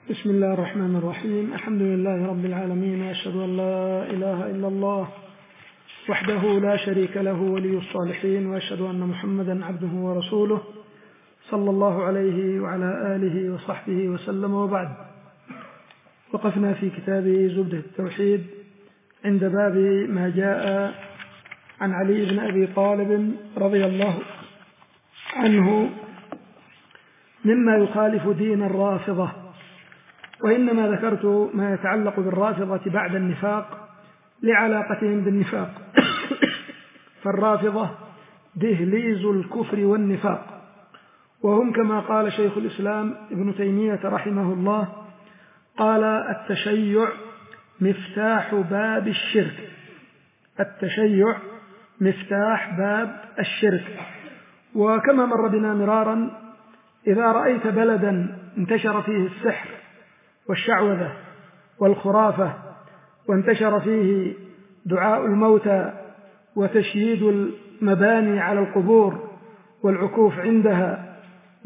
بسم الله الرحمن الرحيم. الحمد لله رب العالمين، وأشهد أن لا إله إلا الله وحده لا شريك له ولي الصالحين، وأشهد أن محمدا عبده ورسوله صلى الله عليه وعلى آله وصحبه وسلم. وبعد، وقفنا في كتاب زبدة التوحيد عند باب ما جاء عن علي بن أبي طالب رضي الله عنه مما يخالف دين الرافضة، وإنما ذكرت ما يتعلق بالرافضة بعد النفاق لعلاقتهم بالنفاق، فالرافضة دهليز الكفر والنفاق، وهم كما قال شيخ الإسلام ابن تيمية رحمه الله، قال: التشيع مفتاح باب الشرك. التشيع مفتاح باب الشرك. وكما مر بنا مرارا، إذا رأيت بلدا انتشر فيه السحر والشعوذة والخرافة، وانتشر فيه دعاء الموتى وتشييد المباني على القبور والعكوف عندها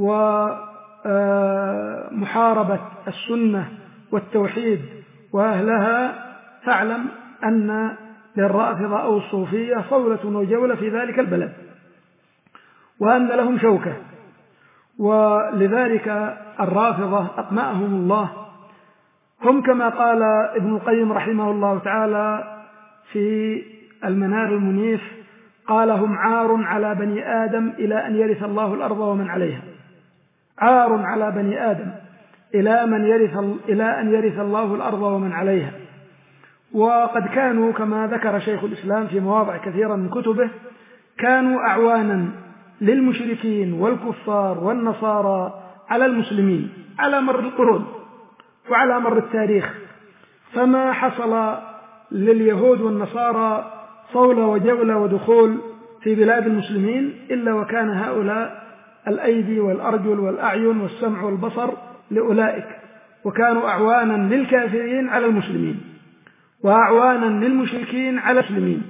ومحاربة السنة والتوحيد وأهلها، فاعلم أن للرافضة أو الصوفية صولة وجولة في ذلك البلد، وأن لهم شوكة. ولذلك الرافضة أطمأهم الله، هم كما قال ابن القيم رحمه الله تعالى في المنار المنيف، قال: هم عار على بني آدم إلى أن يرث الله الأرض ومن عليها. عار على بني آدم إلى أن يرث الله الأرض ومن عليها. وقد كانوا كما ذكر شيخ الإسلام في مواضع كثيرة من كتبه، كانوا أعوانا للمشركين والكفار والنصارى على المسلمين على مر القرون وعلى مر التاريخ، فما حصل لليهود والنصارى صولة وجولة ودخول في بلاد المسلمين إلا وكان هؤلاء الأيدي والأرجل والأعين والسمع والبصر لأولئك، وكانوا أعوانا للكافرين على المسلمين وأعوانا للمشركين على المسلمين.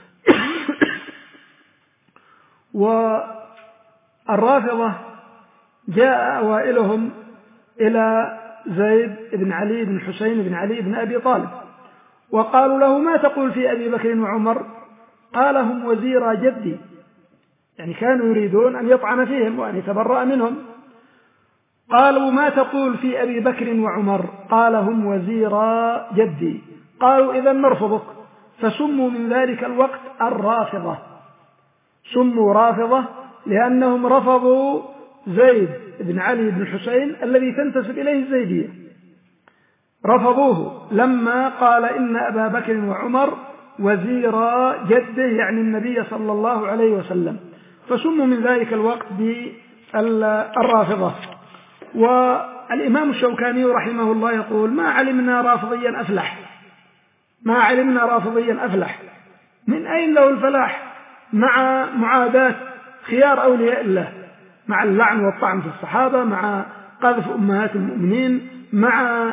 والرافضة جاء أوائلهم إلى زيد بن علي بن حسين بن علي بن أبي طالب، وقالوا له: ما تقول في أبي بكر وعمر؟ قال: هم وزيرا جدي، يعني كانوا يريدون أن يطعن فيهم وأن يتبرأ منهم. قالوا: ما تقول في أبي بكر وعمر؟ قال: هم وزيرا جدي. قالوا: إذا نرفضك. فسموا من ذلك الوقت الرافضة، سموا رافضة لأنهم رفضوا زيد بن علي بن حسين الذي تنتسب إليه الزيدية، رفضوه لما قال إن أبا بكر وعمر وزيرا جده، يعني النبي صلى الله عليه وسلم، فسموا من ذلك الوقت بالرافضة. والإمام الشوكاني رحمه الله يقول: ما علمنا رافضيا أفلح، ما علمنا رافضيا أفلح. من أين له الفلاح مع معاداة خيار أولياء الله، مع اللعن والطعن في الصحابة، مع قذف أمهات المؤمنين، مع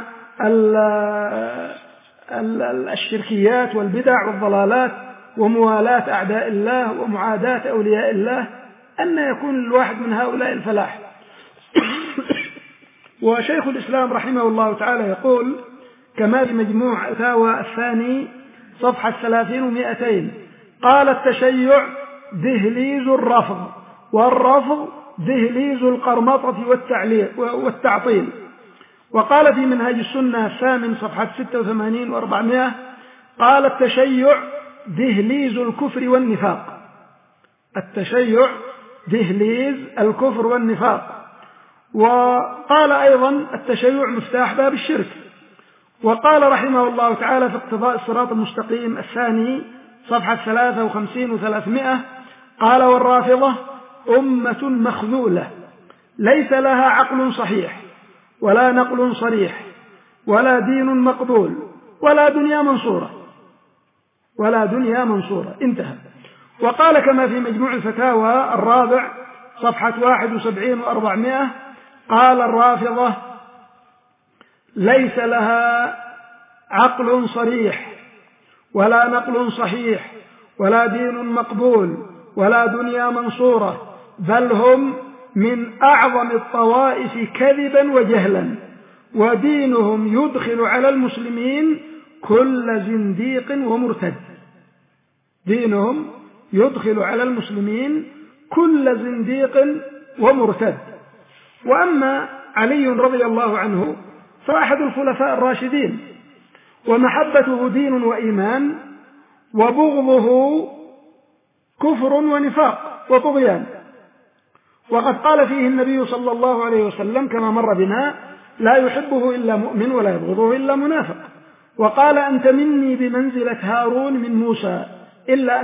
الشركيات والبدع والضلالات وموالاة أعداء الله ومعاداة أولياء الله؟ أن يكون الواحد من هؤلاء الفلاح؟ وشيخ الإسلام رحمه الله تعالى يقول كما في مجموع فتاوى الثاني صفحة 300 قال: التشيع دهليز الرفض، والرفض دهليز القرمطة والتعطيل. وقال في منهج السنة الثامن صفحة 86 و400 قال: التشيع دهليز الكفر والنفاق. التشيع دهليز الكفر والنفاق. وقال أيضا: التشيع مفتاح باب الشرك. وقال رحمه الله تعالى في اقتضاء الصراط المستقيم الثاني صفحة 53 و300 قال: والرافضة أمة مخذولة ليس لها عقل صحيح ولا نقل صريح ولا دين مقبول ولا دنيا منصورة، ولا دنيا منصورة. انتهى. وقال كما في مجموع الفتاوى الرابع صفحة 71 و400 قال: الرافضة ليس لها عقل صريح ولا نقل صحيح ولا دين مقبول ولا دنيا منصورة، بل هم من أعظم الطوائف كذبا وجهلا ودينهم يدخل على المسلمين كل زنديق ومرتد. دينهم يدخل على المسلمين كل زنديق ومرتد. وأما علي رضي الله عنه فأحد الخلفاء الراشدين، ومحبته دين وإيمان، وبغضه كفر ونفاق وطغيان. وقد قال فيه النبي صلى الله عليه وسلم كما مر بنا: لا يحبه إلا مؤمن ولا يبغضه إلا منافق. وقال: أنت مني بمنزلة هارون من موسى إلا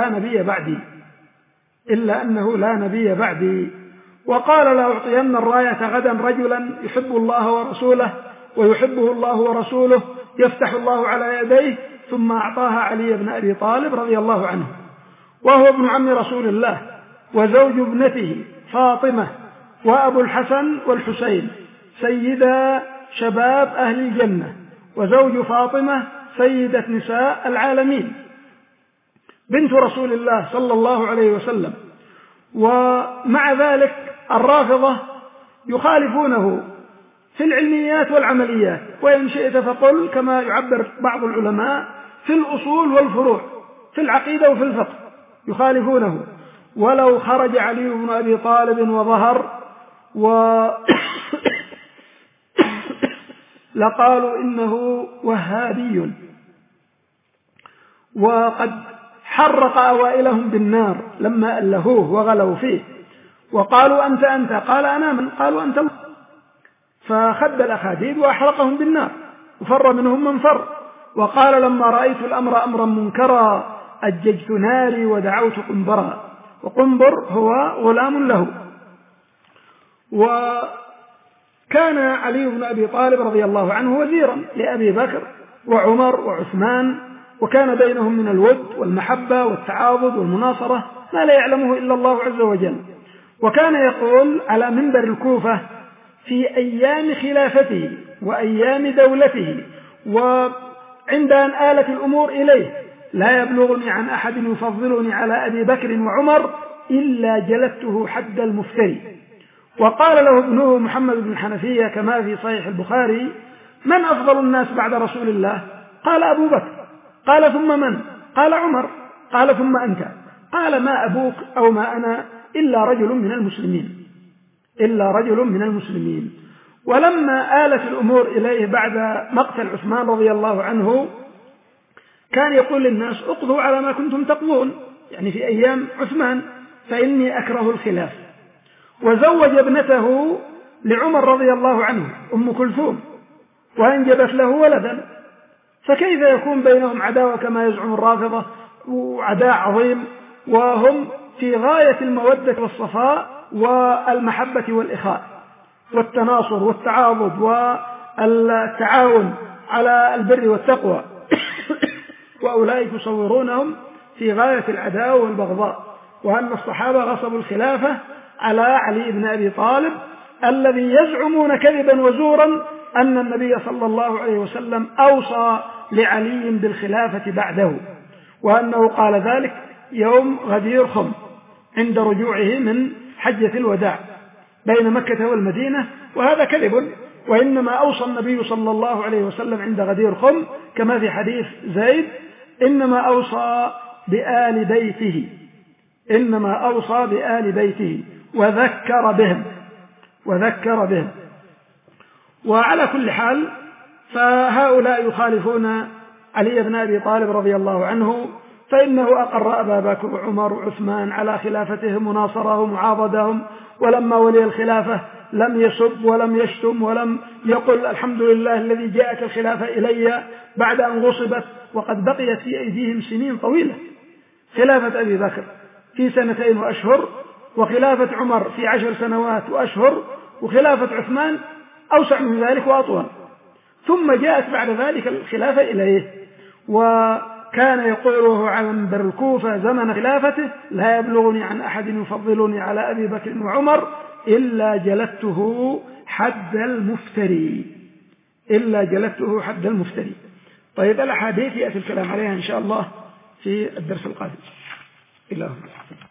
أنه لا نبي بعدي. وقال: لأعطين الراية غدا رجلا يحب الله ورسوله ويحبه الله ورسوله يفتح الله على يديه. ثم أعطاها علي بن أبي طالب رضي الله عنه، وهو ابن عم رسول الله وزوج ابنته فاطمة، وأبو الحسن والحسين سيدا شباب أهل الجنة، وزوج فاطمة سيدة نساء العالمين، بنت رسول الله صلى الله عليه وسلم. ومع ذلك الرافضة يخالفونه في العلميات والعمليات، وإن شئت فقل كما يعبر بعض العلماء في الأصول والفروع، في العقيدة وفي الفقه يخالفونه. ولو خرج علي بن أبي طالب وظهر لقالوا إنه وهابي، وقد حرق أوائلهم بالنار لما ألهوه وغلوا فيه، وقالوا: أنت قال: أنا من؟ قالوا: أنت. فخد الأخاديد وأحرقهم بالنار، وفر منهم من فر. وقال: لما رأيت الأمر أمرا منكرا أججت ناري ودعوت قنبرا. وقنبر هو غلام له. وكان علي بن أبي طالب رضي الله عنه وزيرا لأبي بكر وعمر وعثمان، وكان بينهم من الود والمحبة والتعاضد والمناصرة ما لا يعلمه إلا الله عز وجل. وكان يقول على منبر الكوفة في أيام خلافته وأيام دولته وعند أن آلت الأمور إليه: لا يبلغني عن أحد يفضلني على أبي بكر وعمر إلا جلدته حد المفتري. وقال له ابنه محمد بن الحنفية كما في صحيح البخاري: من أفضل الناس بعد رسول الله؟ قال: أبو بكر. قال: ثم من؟ قال: عمر. قال: ثم أنت؟ قال: ما أبوك أو ما أنا إلا رجل من المسلمين. ولما آلت الأمور إليه بعد مقتل عثمان رضي الله عنه كان يقول للناس: اقضوا على ما كنتم تقضون، يعني في أيام عثمان، فإني أكره الخلاف. وزوج ابنته لعمر رضي الله عنه أم كلثوم، وأنجبت له ولدا. فكيف يكون بينهم عداوة كما يزعم الرافضة وعداء عظيم، وهم في غاية المودة والصفاء والمحبة والإخاء والتناصر والتعاضد والتعاون على البر والتقوى وأولئك يصورونهم في غاية العداوة والبغضاء، وأن الصحابة غصبوا الخلافة على علي بن أبي طالب الذي يزعمون كذبا وزورا أن النبي صلى الله عليه وسلم أوصى لعلي بالخلافة بعده، وأنه قال ذلك يوم غدير خم عند رجوعه من حجة الوداع بين مكة والمدينة، وهذا كذب. وإنما أوصى النبي صلى الله عليه وسلم عند غدير خم كما في حديث زيد: إنما أوصى بآل بيته وذكر بهم. وعلى كل حال فهؤلاء يخالفون علي بن أبي طالب رضي الله عنه، فإنه أقر أبا بكر وعمر وعثمان على خلافتهم وناصرهم وعاضدهم، ولما ولي الخلافة لم يسب ولم يشتم ولم يقل: الحمد لله الذي جاءك الخلافة إلي بعد أن غصبت وقد بقيت في أيديهم سنين طويلة. خلافة أبي بكر في 2 وأشهر، وخلافة عمر في 10 سنوات وأشهر، وخلافة عثمان أوسع من ذلك وأطول، ثم جاءت بعد ذلك الخلافة إليه. وكان يقوله على منبر الكوفة زمن خلافته: لا يبلغني عن أحد يفضلني على أبي بكر وعمر إلا جلدته حد المفتري. طيب، الأحاديث يأتي الكلام عليها إن شاء الله في الدرس القادم.